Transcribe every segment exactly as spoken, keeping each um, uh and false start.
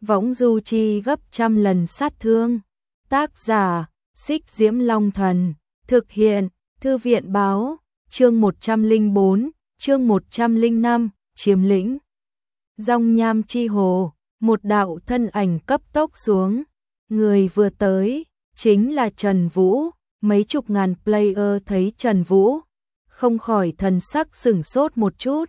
võng du chi gấp trăm lần sát thương. Tác giả, Xích Diễm Long Thần, thực hiện, Thư viện báo, chương một trăm lẻ bốn, chương một trăm lẻ năm, chiếm lĩnh. Dòng nham chi hồ, một đạo thân ảnh cấp tốc xuống, người vừa tới, chính là Trần Vũ, mấy chục ngàn player thấy Trần Vũ, không khỏi thần sắc sửng sốt một chút,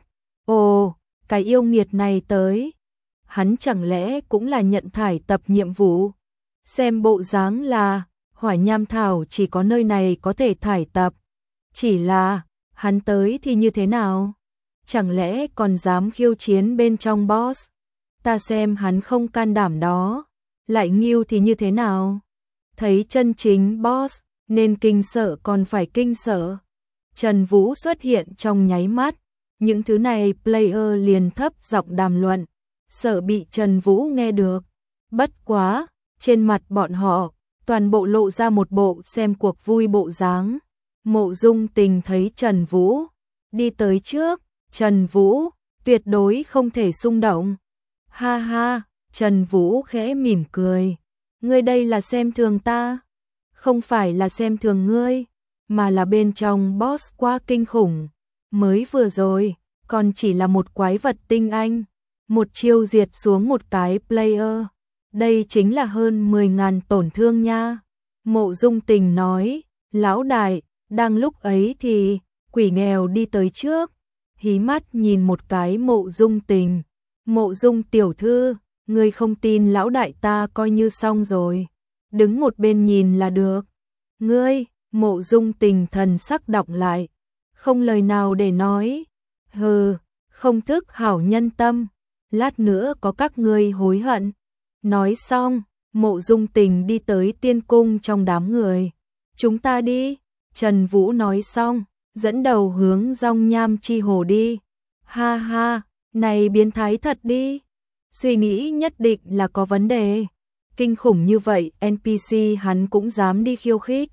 ồ, cái yêu nghiệt này tới, hắn chẳng lẽ cũng là nhận thải tập nhiệm vụ, xem bộ dáng là, hỏa nham thảo chỉ có nơi này có thể thải tập, chỉ là, hắn tới thì như thế nào? Chẳng lẽ còn dám khiêu chiến bên trong boss? Ta xem hắn không can đảm đó. Lại nghiêu thì như thế nào? Thấy chân chính boss, nên kinh sợ còn phải kinh sợ. Trần Vũ xuất hiện trong nháy mắt. Những thứ này player liền thấp giọng đàm luận. Sợ bị Trần Vũ nghe được. Bất quá, trên mặt bọn họ, toàn bộ lộ ra một bộ xem cuộc vui bộ dáng. Mộ Dung Tình thấy Trần Vũ đi tới trước, Trần Vũ tuyệt đối không thể xung động. Ha ha, Trần Vũ khẽ mỉm cười. Ngươi đây là xem thường ta, không phải là xem thường ngươi, mà là bên trong boss quá kinh khủng. Mới vừa rồi, còn chỉ là một quái vật tinh anh, một chiêu diệt xuống một cái player. Đây chính là hơn mười ngàn tổn thương nha. Mộ Dung Tình nói, lão đại, đang lúc ấy thì, quỷ nghèo đi tới trước, hí mắt nhìn một cái Mộ Dung Tình. Mộ Dung tiểu thư, ngươi không tin lão đại ta coi như xong rồi, đứng một bên nhìn là được. Ngươi, Mộ Dung Tình thần sắc đọng lại, không lời nào để nói. Hừ, không thức hảo nhân tâm, lát nữa có các ngươi hối hận. Nói xong, Mộ Dung Tình đi tới tiên cung trong đám người. Chúng ta đi. Trần Vũ nói xong, dẫn đầu hướng dòng nham chi hồ đi. Ha ha, này biến thái thật đi. Suy nghĩ nhất định là có vấn đề. Kinh khủng như vậy en pê xê hắn cũng dám đi khiêu khích.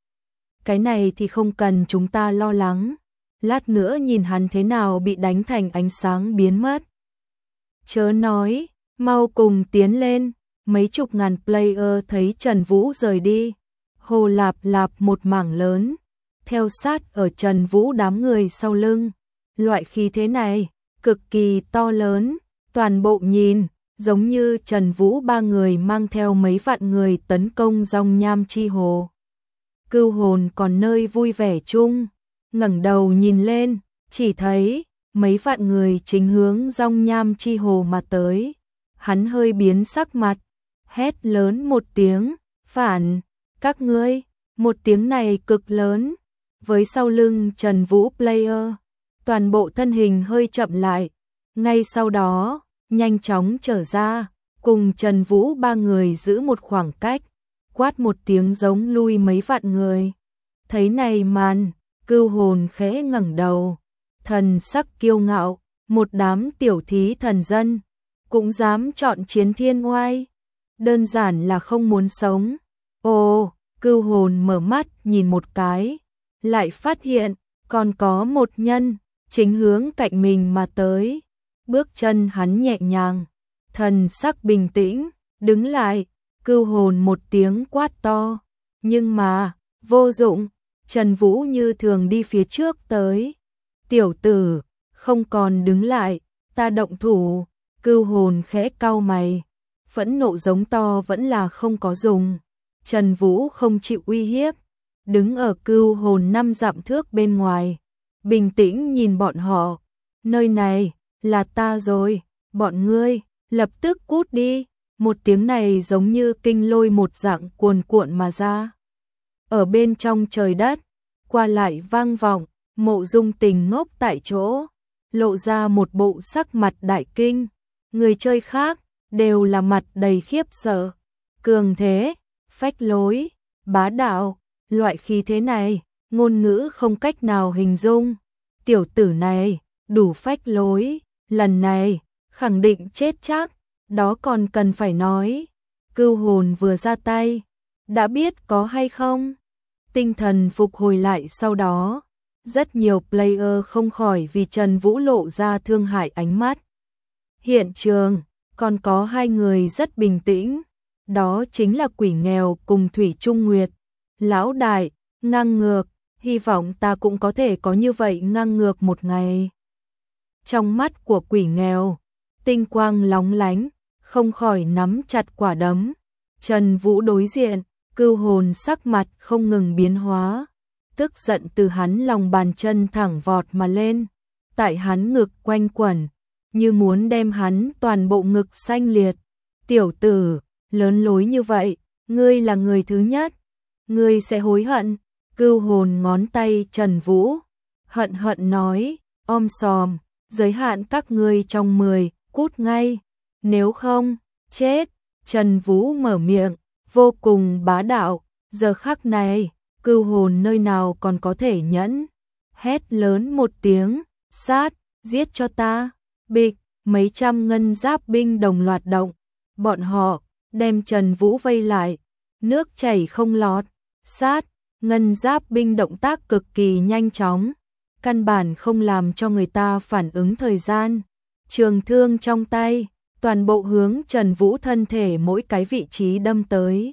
Cái này thì không cần chúng ta lo lắng. Lát nữa nhìn hắn thế nào bị đánh thành ánh sáng biến mất. Chớ nói, mau cùng tiến lên. Mấy chục ngàn player thấy Trần Vũ rời đi. Hồ lạp lạp một mảng lớn, theo sát ở Trần Vũ đám người sau lưng. Loại khí thế này, cực kỳ to lớn, toàn bộ nhìn, giống như Trần Vũ ba người mang theo mấy vạn người tấn công dòng nham chi hồ. Cưu hồn còn nơi vui vẻ chung, ngẩng đầu nhìn lên, chỉ thấy mấy vạn người chính hướng dòng nham chi hồ mà tới. Hắn hơi biến sắc mặt, hét lớn một tiếng, phản, các ngươi, một tiếng này cực lớn, với sau lưng Trần Vũ player, toàn bộ thân hình hơi chậm lại, ngay sau đó, nhanh chóng trở ra, cùng Trần Vũ ba người giữ một khoảng cách, quát một tiếng giống lui mấy vạn người. Thấy này màn, Cưu hồn khẽ ngẩng đầu, thần sắc kiêu ngạo, một đám tiểu thí thần dân, cũng dám chọn chiến thiên oai, đơn giản là không muốn sống. Ồ, Cưu hồn mở mắt nhìn một cái, lại phát hiện, còn có một nhân, chính hướng cạnh mình mà tới. Bước chân hắn nhẹ nhàng, thần sắc bình tĩnh, đứng lại, Cưu hồn một tiếng quát to. Nhưng mà, vô dụng, Trần Vũ như thường đi phía trước tới. Tiểu tử, không còn đứng lại, ta động thủ. Cưu hồn khẽ cau mày, phẫn nộ giống to vẫn là không có dùng. Trần Vũ không chịu uy hiếp, đứng ở Cưu hồn năm dặm thước bên ngoài, bình tĩnh nhìn bọn họ. Nơi này, là ta rồi, bọn ngươi, lập tức cút đi. Một tiếng này giống như kinh lôi một dạng cuồn cuộn mà ra. Ở bên trong trời đất, qua lại vang vọng, Mộ Dung Tình ngốc tại chỗ, lộ ra một bộ sắc mặt đại kinh. Người chơi khác, đều là mặt đầy khiếp sợ. Cường thế, phách lối, bá đạo, loại khí thế này, ngôn ngữ không cách nào hình dung. Tiểu tử này, đủ phách lối, lần này, khẳng định chết chắc, đó còn cần phải nói. Cưu hồn vừa ra tay, đã biết có hay không. Tinh thần phục hồi lại sau đó, rất nhiều player không khỏi vì Trần Vũ lộ ra thương hại ánh mắt. Hiện trường, Còn có hai người rất bình tĩnh, đó chính là quỷ nghèo cùng Thủy Trung Nguyệt. Lão đại, ngang ngược, hy vọng ta cũng có thể có như vậy ngang ngược một ngày. Trong mắt của quỷ nghèo, tinh quang lóng lánh, không khỏi nắm chặt quả đấm. Trần Vũ đối diện, Cưu Hồn sắc mặt không ngừng biến hóa, tức giận từ hắn lòng bàn chân thẳng vọt mà lên, tại hắn ngực quanh quẩn, như muốn đem hắn toàn bộ ngực xanh liệt. Tiểu tử, lớn lối như vậy, ngươi là người thứ nhất, ngươi sẽ hối hận. Cưu Hồn ngón tay Trần Vũ, hận hận nói, om sòm, giới hạn các ngươi trong mười, cút ngay, nếu không, chết. Trần Vũ mở miệng, vô cùng bá đạo, giờ khắc này, Cưu Hồn nơi nào còn có thể nhẫn, hét lớn một tiếng, sát, giết cho ta. Bịch, mấy trăm ngân giáp binh đồng loạt động, bọn họ đem Trần Vũ vây lại, nước chảy không lọt, sát, ngân giáp binh động tác cực kỳ nhanh chóng, căn bản không làm cho người ta phản ứng thời gian. Trường thương trong tay, toàn bộ hướng Trần Vũ thân thể mỗi cái vị trí đâm tới.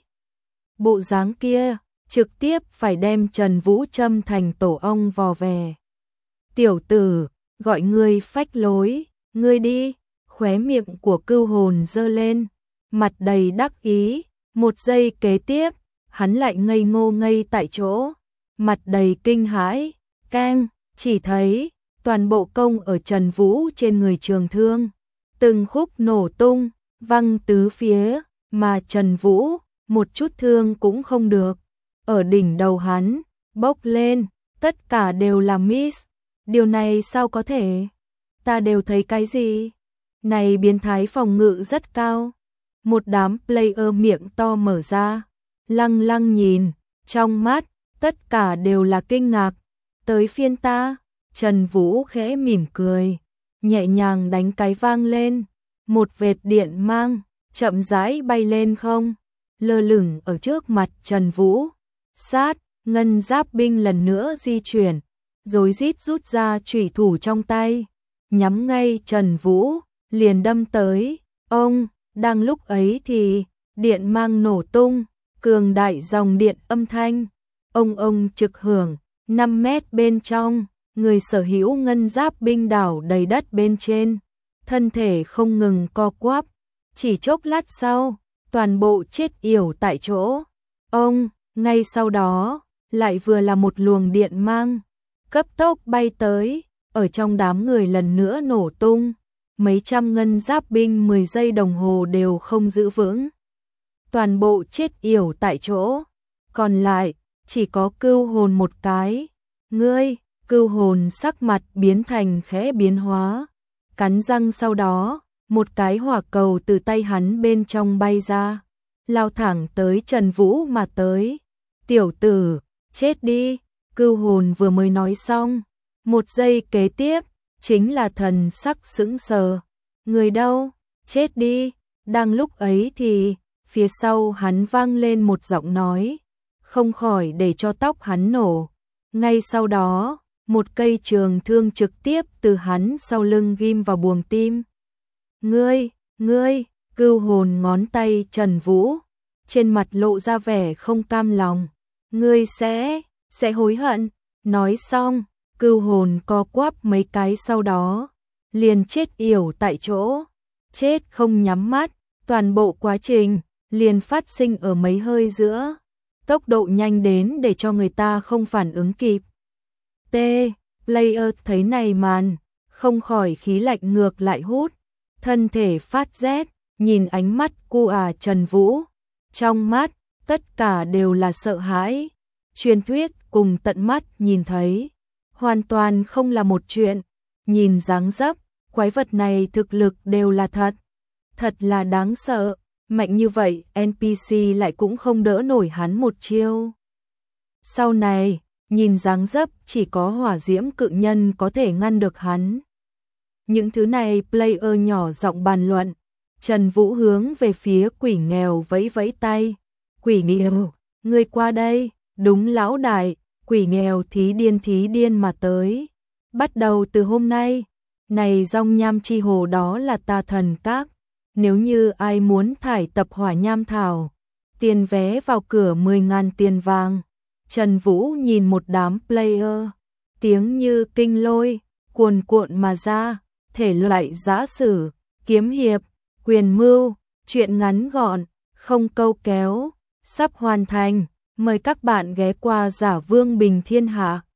Bộ dáng kia, trực tiếp phải đem Trần Vũ châm thành tổ ong vò vè. Tiểu tử, gọi ngươi phách lối, ngươi đi. Khóe miệng của Cưu Hồn giơ lên, mặt đầy đắc ý, một giây kế tiếp, hắn lại ngây ngô ngây tại chỗ, mặt đầy kinh hãi, keng, chỉ thấy toàn bộ công ở Trần Vũ trên người trường thương, từng khúc nổ tung, văng tứ phía, mà Trần Vũ, một chút thương cũng không được. Ở đỉnh đầu hắn, bốc lên, tất cả đều là miss. Điều này sao có thể? Ta đều thấy cái gì? Này biến thái phòng ngự rất cao. Một đám player miệng to mở ra, lăng lăng nhìn, trong mắt, tất cả đều là kinh ngạc. Tới phiên ta, Trần Vũ khẽ mỉm cười, nhẹ nhàng đánh cái vang lên, một vệt điện mang, chậm rãi bay lên không, lơ lửng ở trước mặt Trần Vũ. Sát, ngân giáp binh lần nữa di chuyển, rối rít rút ra chủy thủ trong tay, nhắm ngay Trần Vũ, liền đâm tới. Ông, đang lúc ấy thì, điện mang nổ tung, cường đại dòng điện âm thanh, ông ông trực hưởng, năm mét bên trong, người sở hữu ngân giáp binh đảo đầy đất bên trên, thân thể không ngừng co quắp, chỉ chốc lát sau, toàn bộ chết yểu tại chỗ. Ông, ngay sau đó, lại vừa là một luồng điện mang, cấp tốc bay tới, ở trong đám người lần nữa nổ tung, mấy trăm ngân giáp binh mười giây đồng hồ đều không giữ vững, toàn bộ chết yểu tại chỗ, còn lại, chỉ có Cưu Hồn một cái. Ngươi, Cưu Hồn sắc mặt biến thành khẽ biến hóa, cắn răng sau đó, một cái hỏa cầu từ tay hắn bên trong bay ra, lao thẳng tới Trần Vũ mà tới. Tiểu tử, chết đi. Cưu Hồn vừa mới nói xong, một giây kế tiếp, chính là thần sắc sững sờ. Người đâu? Chết đi. Đang lúc ấy thì, phía sau hắn vang lên một giọng nói, không khỏi để cho tóc hắn nổ. Ngay sau đó, một cây trường thương trực tiếp từ hắn sau lưng ghim vào buồng tim. Ngươi, ngươi, Cưu Hồn ngón tay Trần Vũ, trên mặt lộ ra vẻ không cam lòng. Ngươi sẽ, sẽ hối hận. Nói xong, Cưu Hồn co quắp mấy cái sau đó, liền chết yểu tại chỗ, chết không nhắm mắt, toàn bộ quá trình, liền phát sinh ở mấy hơi giữa, tốc độ nhanh đến để cho người ta không phản ứng kịp. T. Player thấy này màn, không khỏi khí lạnh ngược lại hút, thân thể phát rét, nhìn ánh mắt cu à Trần Vũ, trong mắt, tất cả đều là sợ hãi. Truyền thuyết cùng tận mắt nhìn thấy, hoàn toàn không là một chuyện. Nhìn dáng dấp, quái vật này thực lực đều là thật. Thật là đáng sợ, mạnh như vậy en pê xê lại cũng không đỡ nổi hắn một chiêu. Sau này, nhìn dáng dấp chỉ có hỏa diễm cự nhân có thể ngăn được hắn. Những thứ này player nhỏ giọng bàn luận, Trần Vũ hướng về phía quỷ nghèo vẫy vẫy tay. Quỷ nghèo, ngươi qua đây. Đúng lão đại, quỷ nghèo thí điên thí điên mà tới. Bắt đầu từ hôm nay, này Dòng Nham Chi Hồ đó là ta thần các. Nếu như ai muốn thải tập hỏa nham thảo, tiền vé vào cửa mười ngàn tiền vàng. Trần Vũ nhìn một đám player, tiếng như kinh lôi, cuồn cuộn mà ra, thể loại giã sử, kiếm hiệp, quyền mưu, truyện ngắn gọn, không câu kéo, sắp hoàn thành. Mời các bạn ghé qua Giả Vương Bình Thiên Hạ.